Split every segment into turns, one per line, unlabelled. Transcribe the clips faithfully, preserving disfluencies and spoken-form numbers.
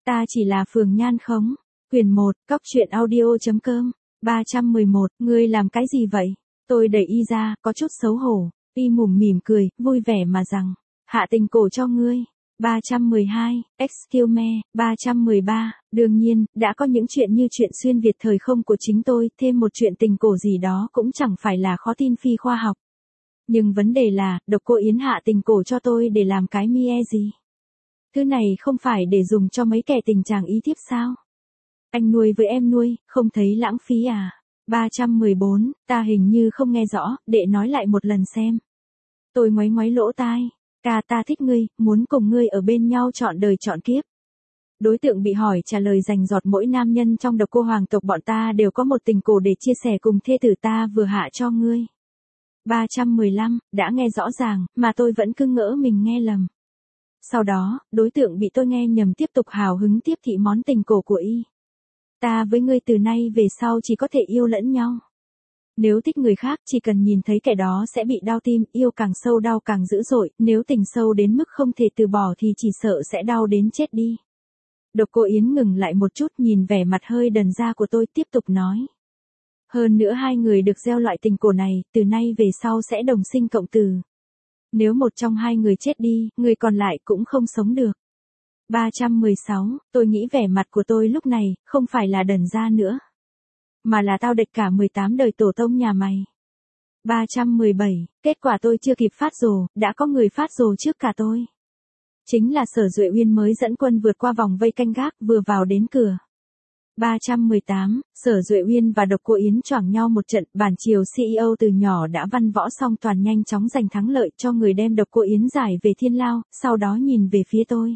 Ta chỉ là Phường Nhan Khống. Quyền một, cóc truyện audio chấm com. ba trăm mười một, ngươi làm cái gì vậy? Tôi đẩy y ra, có chút xấu hổ. Y mủm mỉm cười, vui vẻ mà rằng, hạ tình cổ cho ngươi. ba trăm mười hai, excuse me. ba trăm mười ba, đương nhiên, đã có những chuyện như chuyện xuyên Việt thời không của chính tôi, thêm một chuyện tình cổ gì đó cũng chẳng phải là khó tin phi khoa học. Nhưng vấn đề là, độc cô Yến hạ tình cổ cho tôi để làm cái mie gì? Thứ này không phải để dùng cho mấy kẻ tình chàng ý thiếp sao? Anh nuôi với em nuôi, không thấy lãng phí à? ba trăm mười bốn, ta hình như không nghe rõ, đệ nói lại một lần xem. Tôi ngoáy ngoáy lỗ tai. Ca ta thích ngươi, muốn cùng ngươi ở bên nhau trọn đời trọn kiếp. Đối tượng bị hỏi trả lời rành rọt mỗi nam nhân trong độc cô hoàng tộc bọn ta đều có một tình cổ để chia sẻ cùng thê tử ta vừa hạ cho ngươi. ba trăm mười lăm, đã nghe rõ ràng, mà tôi vẫn cứ ngỡ mình nghe lầm. Sau đó, đối tượng bị tôi nghe nhầm tiếp tục hào hứng tiếp thị món tình cổ của y. Ta với ngươi từ nay về sau chỉ có thể yêu lẫn nhau. Nếu thích người khác chỉ cần nhìn thấy kẻ đó sẽ bị đau tim, yêu càng sâu đau càng dữ dội, nếu tình sâu đến mức không thể từ bỏ thì chỉ sợ sẽ đau đến chết đi. Độc cô Yến ngừng lại một chút nhìn vẻ mặt hơi đần ra của tôi tiếp tục nói. Hơn nữa hai người được gieo loại tình cổ này, từ nay về sau sẽ đồng sinh cộng tử. Nếu một trong hai người chết đi, người còn lại cũng không sống được. ba trăm mười sáu, tôi nghĩ vẻ mặt của tôi lúc này, không phải là đần ra nữa. Mà là tao địch cả mười tám đời tổ tông nhà mày. ba trăm mười bảy, kết quả tôi chưa kịp phát rồ, đã có người phát rồ trước cả tôi. Chính là Sở Duệ Uyên mới dẫn quân vượt qua vòng vây canh gác vừa vào đến cửa. ba trăm mười tám, Sở Duệ Uyên và Độc Cô Yến choảng nhau một trận, bản triều xê e ô từ nhỏ đã văn võ song toàn nhanh chóng giành thắng lợi cho người đem Độc Cô Yến giải về thiên lao, sau đó nhìn về phía tôi.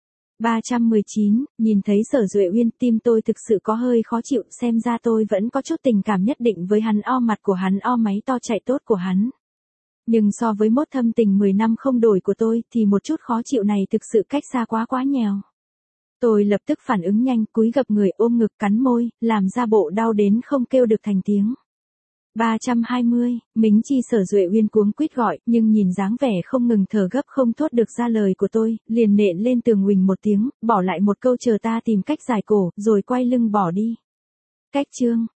ba trăm mười chín, nhìn thấy Sở Duệ Uyên tim tôi thực sự có hơi khó chịu, xem ra tôi vẫn có chút tình cảm nhất định với hắn o mặt của hắn o máy to chạy tốt của hắn. Nhưng so với mốt thâm tình mười năm không đổi của tôi thì một chút khó chịu này thực sự cách xa quá quá nhèo. Tôi lập tức phản ứng nhanh, cúi gập người ôm ngực cắn môi, làm ra bộ đau đến không kêu được thành tiếng. ba trăm hai mươi, Mính Chi Sở Duệ Uyên cuống quýt gọi, nhưng nhìn dáng vẻ không ngừng thở gấp không thốt được ra lời của tôi, liền nện lên tường huỳnh một tiếng, bỏ lại một câu chờ ta tìm cách giải cổ, rồi quay lưng bỏ đi. Cách chương